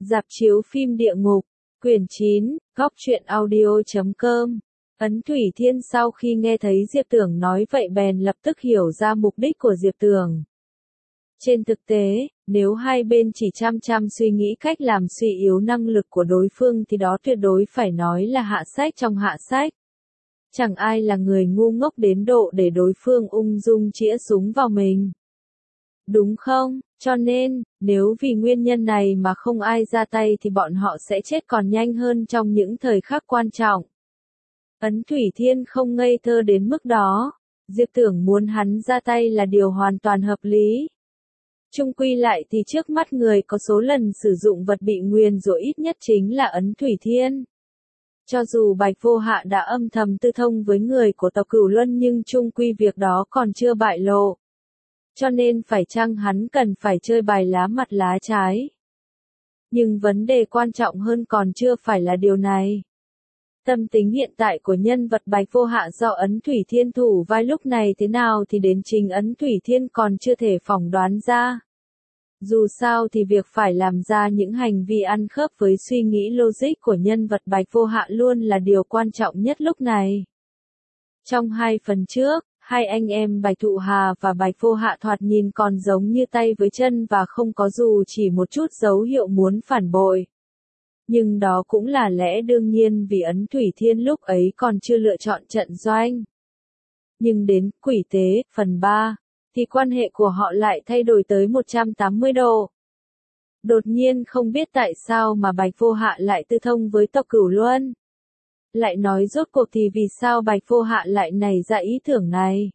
Rạp chiếu phim địa ngục, quyển 9, góc truyện audio.com. Ấn Thủy Thiên sau khi nghe thấy Diệp Tưởng nói vậy bèn lập tức hiểu ra mục đích của Diệp Tưởng. Trên thực tế, nếu hai bên chỉ chăm chăm suy nghĩ cách làm suy yếu năng lực của đối phương thì đó tuyệt đối phải nói là hạ sách trong hạ sách. Chẳng ai là người ngu ngốc đến độ để đối phương ung dung chĩa súng vào mình. Đúng không? Cho nên, nếu vì nguyên nhân này mà không ai ra tay thì bọn họ sẽ chết còn nhanh hơn trong những thời khắc quan trọng. Ấn Thủy Thiên không ngây thơ đến mức đó. Diệp Tưởng muốn hắn ra tay là điều hoàn toàn hợp lý. Chung quy lại thì trước mắt người có số lần sử dụng vật bị nguyền rủa ít nhất chính là Ấn Thủy Thiên. Cho dù Bạch Vô Hạ đã âm thầm tư thông với người của tộc Cửu Luân nhưng chung quy việc đó còn chưa bại lộ. Cho nên phải chăng hắn cần phải chơi bài lá mặt lá trái. Nhưng vấn đề quan trọng hơn còn chưa phải là điều này. Tâm tính hiện tại của nhân vật Bạch Vô Hạ do Ấn Thủy Thiên thủ vai lúc này thế nào thì đến chính Ấn Thủy Thiên còn chưa thể phỏng đoán ra. Dù sao thì việc phải làm ra những hành vi ăn khớp với suy nghĩ logic của nhân vật Bạch Vô Hạ luôn là điều quan trọng nhất lúc này. Trong hai phần trước, hai anh em Bạch Thụ Hà và Bạch Vô Hạ thoạt nhìn còn giống như tay với chân và không có dù chỉ một chút dấu hiệu muốn phản bội. Nhưng đó cũng là lẽ đương nhiên vì Ấn Thủy Thiên lúc ấy còn chưa lựa chọn trận doanh. Nhưng đến Quỷ Tế, phần 3, thì quan hệ của họ lại thay đổi tới 180 độ. Đột nhiên không biết tại sao mà Bạch Vô Hạ lại tư thông với tộc Cửu Luân. Lại nói rốt cuộc thì vì sao Bạch Vô Hạ lại nảy ra ý tưởng này?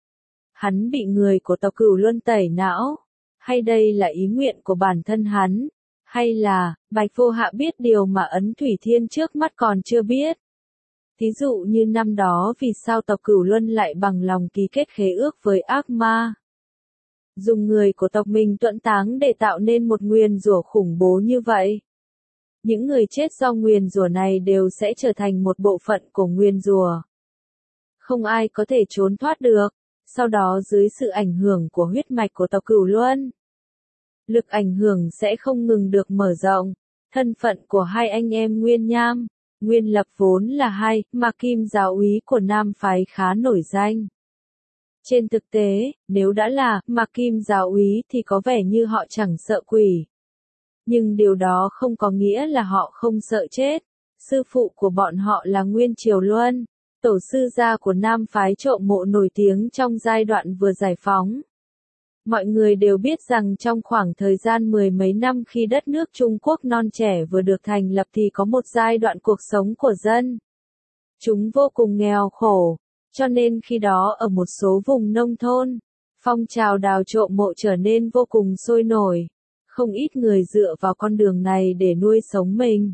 Hắn bị người của tộc Cửu Luân tẩy não? Hay đây là ý nguyện của bản thân hắn? Hay là, Bạch Vô Hạ biết điều mà Ấn Thủy Thiên trước mắt còn chưa biết? Thí dụ như năm đó vì sao tộc Cửu Luân lại bằng lòng ký kết khế ước với ác ma? Dùng người của tộc mình tuẫn táng để tạo nên một nguyền rủa khủng bố như vậy. Những người chết do nguyền rủa này đều sẽ trở thành một bộ phận của nguyền rủa. Không ai có thể trốn thoát được, sau đó dưới sự ảnh hưởng của huyết mạch của tộc Cửu Luân. Lực ảnh hưởng sẽ không ngừng được mở rộng. Thân phận của hai anh em Nguyên Nham, Nguyên Lập vốn là hai mà kim giáo úy của Nam phái khá nổi danh. Trên thực tế, nếu đã là mà kim giáo úy thì có vẻ như họ chẳng sợ quỷ. Nhưng điều đó không có nghĩa là họ không sợ chết. Sư phụ của bọn họ là Nguyên Triều Luân, tổ sư gia của Nam phái Trộm Mộ nổi tiếng trong giai đoạn vừa giải phóng. Mọi người đều biết rằng trong khoảng thời gian mười mấy năm khi đất nước Trung Quốc non trẻ vừa được thành lập thì có một giai đoạn cuộc sống của dân chúng vô cùng nghèo khổ, cho nên khi đó ở một số vùng nông thôn, phong trào đào trộm mộ trở nên vô cùng sôi nổi, không ít người dựa vào con đường này để nuôi sống mình.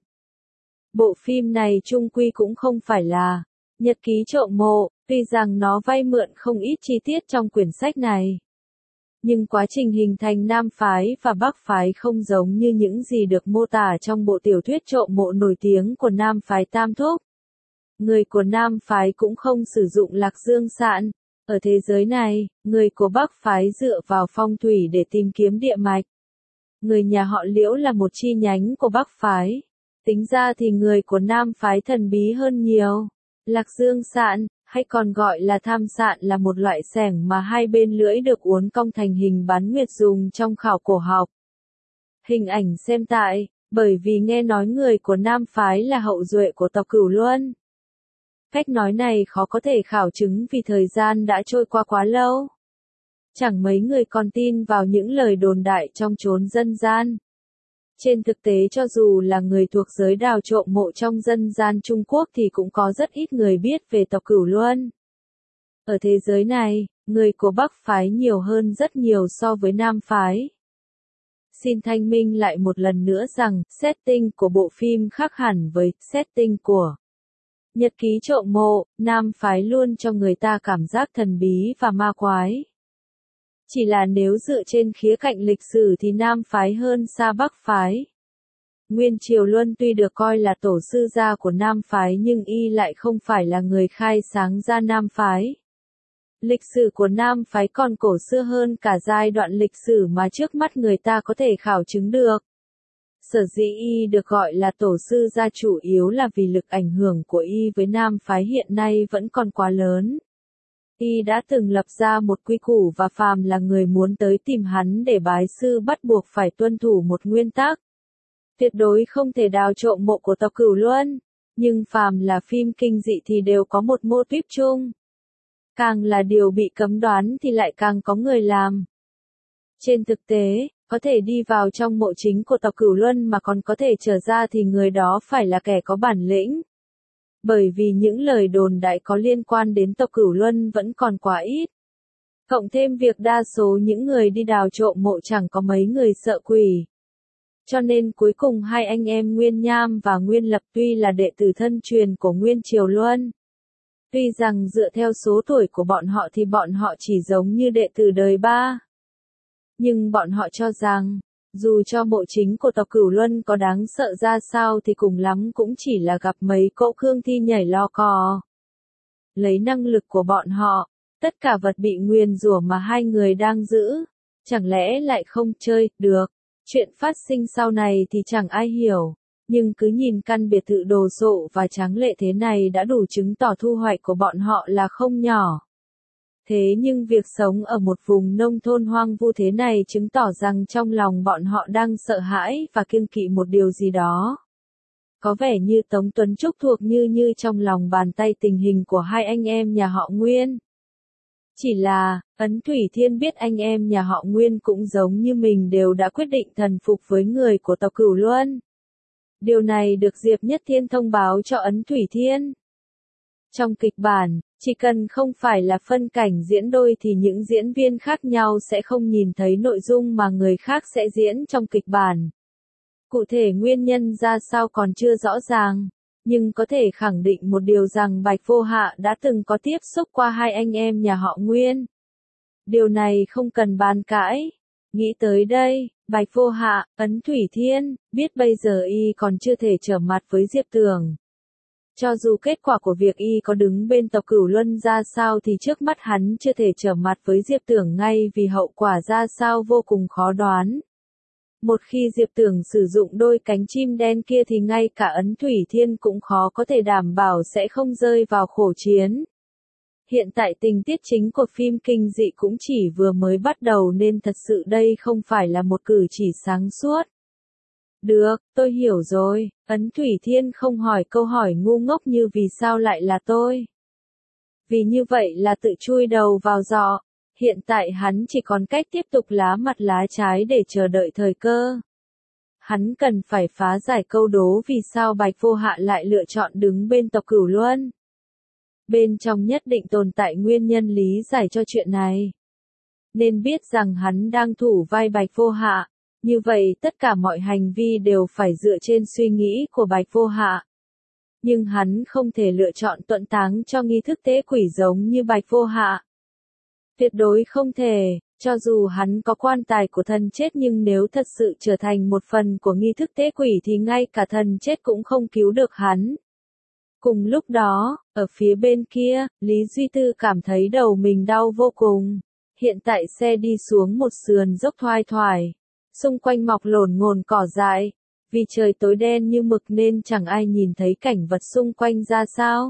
Bộ phim này chung quy cũng không phải là nhật ký trộm mộ, tuy rằng nó vay mượn không ít chi tiết trong quyển sách này. Nhưng quá trình hình thành Nam phái và Bắc phái không giống như những gì được mô tả trong bộ tiểu thuyết trộm mộ nổi tiếng của Nam phái Tam Thúc. Người của Nam phái cũng không sử dụng lạc dương sạn. Ở thế giới này, người của Bắc phái dựa vào phong thủy để tìm kiếm địa mạch. Người nhà họ Liễu là một chi nhánh của Bắc phái. Tính ra thì người của Nam phái thần bí hơn nhiều. Lạc dương sạn, hay còn gọi là tham sạn là một loại xẻng mà hai bên lưỡi được uốn cong thành hình bán nguyệt dùng trong khảo cổ học. Hình ảnh xem tại, bởi vì nghe nói người của Nam phái là hậu duệ của tộc Cửu Luân. Cách nói này khó có thể khảo chứng vì thời gian đã trôi qua quá lâu. Chẳng mấy người còn tin vào những lời đồn đại trong chốn dân gian. Trên thực tế cho dù là người thuộc giới đào trộm mộ trong dân gian Trung Quốc thì cũng có rất ít người biết về tộc Cửu Luân. Ở thế giới này, người của Bắc phái nhiều hơn rất nhiều so với Nam phái. Xin thanh minh lại một lần nữa rằng, setting của bộ phim khác hẳn với setting của nhật ký trộm mộ. Nam phái luôn cho người ta cảm giác thần bí và ma quái. Chỉ là nếu dựa trên khía cạnh lịch sử thì Nam phái hơn xa Bắc phái. Nguyên Triều Luân tuy được coi là tổ sư gia của Nam phái nhưng y lại không phải là người khai sáng ra Nam phái. Lịch sử của Nam phái còn cổ xưa hơn cả giai đoạn lịch sử mà trước mắt người ta có thể khảo chứng được. Sở dĩ y được gọi là tổ sư gia chủ yếu là vì lực ảnh hưởng của y với nam phái hiện nay vẫn còn quá lớn. Y đã từng lập ra một quy củ và phàm là người muốn tới tìm hắn để bái sư bắt buộc phải tuân thủ một nguyên tắc. Tuyệt đối không thể đào trộm mộ của tộc Cửu Luân, nhưng phàm là phim kinh dị thì đều có một mô típ chung. Càng là điều bị cấm đoán thì lại càng có người làm. Trên thực tế, có thể đi vào trong mộ chính của tộc Cửu Luân mà còn có thể trở ra thì người đó phải là kẻ có bản lĩnh. Bởi vì những lời đồn đại có liên quan đến tộc Cửu Luân vẫn còn quá ít. Cộng thêm việc đa số những người đi đào trộm mộ chẳng có mấy người sợ quỷ. Cho nên cuối cùng hai anh em Nguyên Nham và Nguyên Lập tuy là đệ tử thân truyền của Nguyên Triều Luân. Tuy rằng dựa theo số tuổi của bọn họ thì bọn họ chỉ giống như đệ tử đời ba. Nhưng bọn họ cho rằng, dù cho mộ chính của tộc Cửu Luân có đáng sợ ra sao thì cùng lắm cũng chỉ là gặp mấy cỗ cương thi nhảy lò cò. Lấy năng lực của bọn họ, tất cả vật bị nguyền rủa mà hai người đang giữ, chẳng lẽ lại không chơi được. Chuyện phát sinh sau này thì chẳng ai hiểu, nhưng cứ nhìn căn biệt thự đồ sộ và tráng lệ thế này đã đủ chứng tỏ thu hoạch của bọn họ là không nhỏ. Thế nhưng việc sống ở một vùng nông thôn hoang vu thế này chứng tỏ rằng trong lòng bọn họ đang sợ hãi và kiêng kỵ một điều gì đó. Có vẻ như Tống Tuấn Trúc thuộc như trong lòng bàn tay tình hình của hai anh em nhà họ Nguyên. Chỉ là, Ấn Thủy Thiên biết anh em nhà họ Nguyên cũng giống như mình đều đã quyết định thần phục với người của tộc Cửu Luân. Điều này được Diệp Nhất Thiên thông báo cho Ấn Thủy Thiên. Trong kịch bản, chỉ cần không phải là phân cảnh diễn đôi thì những diễn viên khác nhau sẽ không nhìn thấy nội dung mà người khác sẽ diễn trong kịch bản. Cụ thể nguyên nhân ra sao còn chưa rõ ràng, nhưng có thể khẳng định một điều rằng Bạch Vô Hạ đã từng có tiếp xúc qua hai anh em nhà họ Nguyên. Điều này không cần bàn cãi. Nghĩ tới đây, Bạch Vô Hạ, Ấn Thủy Thiên, biết bây giờ y còn chưa thể trở mặt với Diệp Tường. Cho dù kết quả của việc y có đứng bên tộc Cửu Luân ra sao thì trước mắt hắn chưa thể trở mặt với Diệp Tưởng ngay vì hậu quả ra sao vô cùng khó đoán. Một khi Diệp Tưởng sử dụng đôi cánh chim đen kia thì ngay cả Ấn Thủy Thiên cũng khó có thể đảm bảo sẽ không rơi vào khổ chiến. Hiện tại tình tiết chính của phim kinh dị cũng chỉ vừa mới bắt đầu nên thật sự đây không phải là một cử chỉ sáng suốt. Được, tôi hiểu rồi, Ấn Thủy Thiên không hỏi câu hỏi ngu ngốc như vì sao lại là tôi. Vì như vậy là tự chui đầu vào giọ, hiện tại hắn chỉ còn cách tiếp tục lá mặt lá trái để chờ đợi thời cơ. Hắn cần phải phá giải câu đố vì sao Bạch Vô Hạ lại lựa chọn đứng bên tộc Cửu Luân. Bên trong nhất định tồn tại nguyên nhân lý giải cho chuyện này. Nên biết rằng hắn đang thủ vai Bạch Vô Hạ. Như vậy tất cả mọi hành vi đều phải dựa trên suy nghĩ của Bạch Vô Hạ. Nhưng hắn không thể lựa chọn tuẫn táng cho nghi thức tế quỷ giống như Bạch Vô Hạ. Tuyệt đối không thể, cho dù hắn có quan tài của thần chết nhưng nếu thật sự trở thành một phần của nghi thức tế quỷ thì ngay cả thần chết cũng không cứu được hắn. Cùng lúc đó, ở phía bên kia, Lý Duy Tư cảm thấy đầu mình đau vô cùng. Hiện tại xe đi xuống một sườn dốc thoai thoải. Xung quanh mọc lổn ngồn cỏ dại, vì trời tối đen như mực nên chẳng ai nhìn thấy cảnh vật xung quanh ra sao.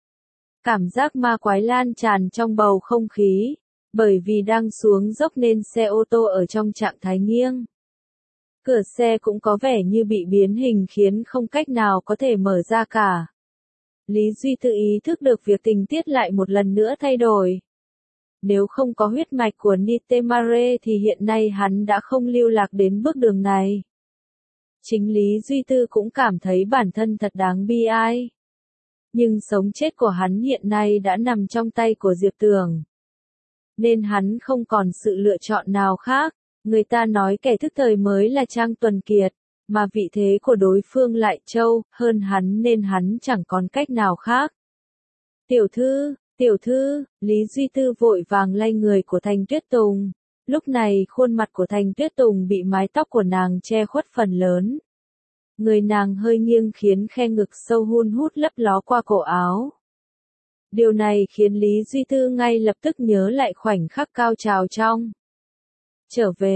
Cảm giác ma quái lan tràn trong bầu không khí, bởi vì đang xuống dốc nên xe ô tô ở trong trạng thái nghiêng. Cửa xe cũng có vẻ như bị biến hình khiến không cách nào có thể mở ra cả. Lý Duy tự ý thức được việc tình tiết lại một lần nữa thay đổi. Nếu không có huyết mạch của Nitemare thì hiện nay hắn đã không lưu lạc đến bước đường này. Chính Lý Duy Tư cũng cảm thấy bản thân thật đáng bi ai. Nhưng sống chết của hắn hiện nay đã nằm trong tay của Diệp Tường. Nên hắn không còn sự lựa chọn nào khác. Người ta nói kẻ thức thời mới là Trang Tuần Kiệt, mà vị thế của đối phương lại trâu hơn hắn nên hắn chẳng còn cách nào khác. Tiểu thư, Lý Duy Tư vội vàng lay người của Thành Tuyết Tùng. Lúc này khuôn mặt của Thành Tuyết Tùng bị mái tóc của nàng che khuất phần lớn. Người nàng hơi nghiêng khiến khe ngực sâu hun hút lấp ló qua cổ áo. Điều này khiến Lý Duy Tư ngay lập tức nhớ lại khoảnh khắc cao trào trong. Trở về,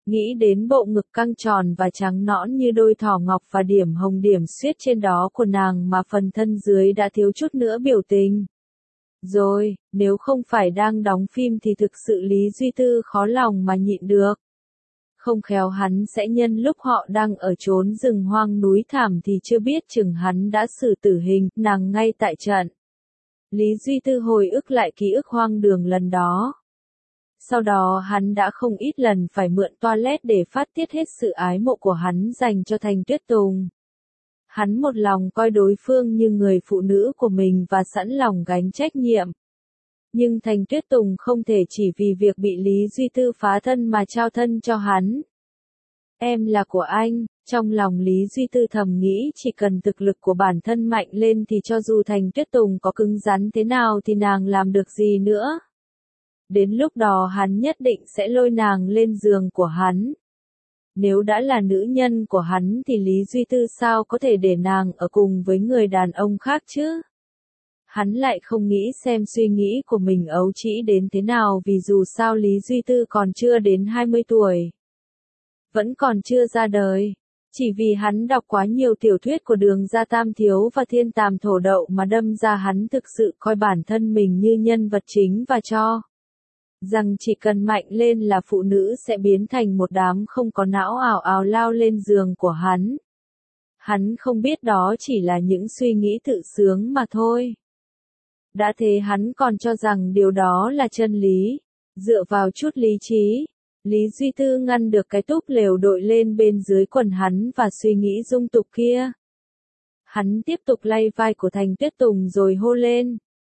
Nghĩ đến bộ ngực căng tròn và trắng nõn như đôi thỏ ngọc và điểm hồng điểm xuyết trên đó của nàng mà phần thân dưới đã thiếu chút nữa biểu tình. Rồi, nếu không phải đang đóng phim thì thực sự Lý Duy Tư khó lòng mà nhịn được. Không khéo hắn sẽ nhân lúc họ đang ở chốn rừng hoang núi thảm thì chưa biết chừng hắn đã xử tử hình nàng ngay tại trận. Lý Duy Tư hồi ức lại ký ức hoang đường lần đó. Sau đó hắn đã không ít lần phải mượn toilet để phát tiết hết sự ái mộ của hắn dành cho Thành Tuyết Tùng. Hắn một lòng coi đối phương như người phụ nữ của mình và sẵn lòng gánh trách nhiệm. Nhưng Thành Tuyết Tùng không thể chỉ vì việc bị Lý Duy Tư phá thân mà trao thân cho hắn. Em là của anh, trong lòng Lý Duy Tư thầm nghĩ chỉ cần thực lực của bản thân mạnh lên thì cho dù Thành Tuyết Tùng có cứng rắn thế nào thì nàng làm được gì nữa. Đến lúc đó hắn nhất định sẽ lôi nàng lên giường của hắn. Nếu đã là nữ nhân của hắn thì Lý Duy Tư sao có thể để nàng ở cùng với người đàn ông khác chứ? Hắn lại không nghĩ xem suy nghĩ của mình ấu trĩ đến thế nào vì dù sao Lý Duy Tư còn chưa đến 20 tuổi. Vẫn còn chưa ra đời. Chỉ vì hắn đọc quá nhiều tiểu thuyết của Đường Gia Tam Thiếu và Thiên Tàm Thổ Đậu mà đâm ra hắn thực sự coi bản thân mình như nhân vật chính và cho rằng chỉ cần mạnh lên là phụ nữ sẽ biến thành một đám không có não ảo ảo lao lên giường của hắn. Hắn không biết đó chỉ là những suy nghĩ tự sướng mà thôi. Đã thế hắn còn cho rằng điều đó là chân lý. Dựa vào chút lý trí, Lý Duy Tư ngăn được cái túp lều đội lên bên dưới quần hắn và suy nghĩ dung tục kia. Hắn tiếp tục lay vai của Thành Tuyết Tùng rồi hô lên.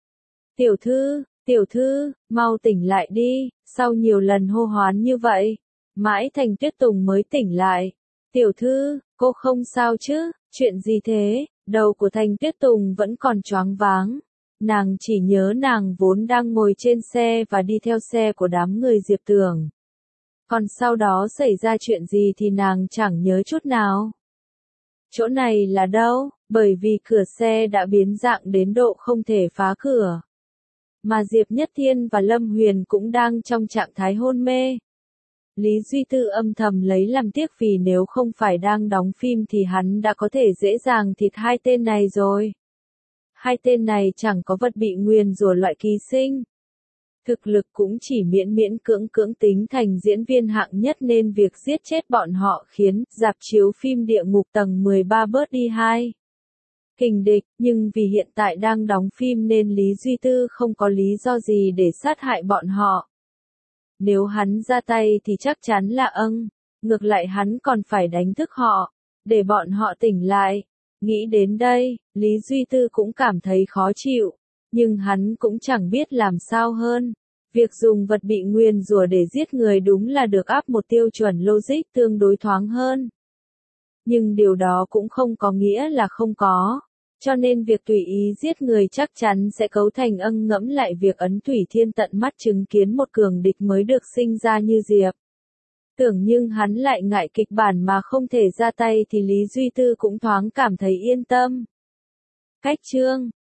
Tiểu thư, mau tỉnh lại đi, sau nhiều lần hô hoán như vậy. Mãi Thành Tuyết Tùng mới tỉnh lại. Tiểu thư, cô không sao chứ, chuyện gì thế? Đầu của Thành Tuyết Tùng vẫn còn choáng váng. Nàng chỉ nhớ nàng vốn đang ngồi trên xe và đi theo xe của đám người Diệp Tường. Còn sau đó xảy ra chuyện gì thì nàng chẳng nhớ chút nào. Chỗ này là đâu? Bởi vì cửa xe đã biến dạng đến độ không thể phá cửa. Mà Diệp Nhất Thiên và Lâm Huyền cũng đang trong trạng thái hôn mê. Lý Duy Tư âm thầm lấy làm tiếc vì nếu không phải đang đóng phim thì hắn đã có thể dễ dàng thịt hai tên này rồi. Hai tên này chẳng có vật bị nguyền rủa loại ký sinh. Thực lực cũng chỉ miễn miễn cưỡng tính thành diễn viên hạng nhất nên việc giết chết bọn họ khiến rạp chiếu phim Địa Ngục tầng 13 bớt đi 2 kình địch, nhưng vì hiện tại đang đóng phim nên Lý Duy Tư không có lý do gì để sát hại bọn họ. Nếu hắn ra tay thì chắc chắn là ngược lại hắn còn phải đánh thức họ, để bọn họ tỉnh lại. Nghĩ đến đây, Lý Duy Tư cũng cảm thấy khó chịu, nhưng hắn cũng chẳng biết làm sao hơn. Việc dùng vật bị nguyền rủa để giết người đúng là được áp một tiêu chuẩn logic tương đối thoáng hơn. Nhưng điều đó cũng không có nghĩa là không có. Cho nên việc tùy ý giết người chắc chắn sẽ cấu thành ngẫm lại việc Ấn Thủy Thiên tận mắt chứng kiến một cường địch mới được sinh ra như Diệp. Tưởng nhưng hắn lại ngại kịch bản mà không thể ra tay thì Lý Duy Tư cũng thoáng cảm thấy yên tâm. Cách chương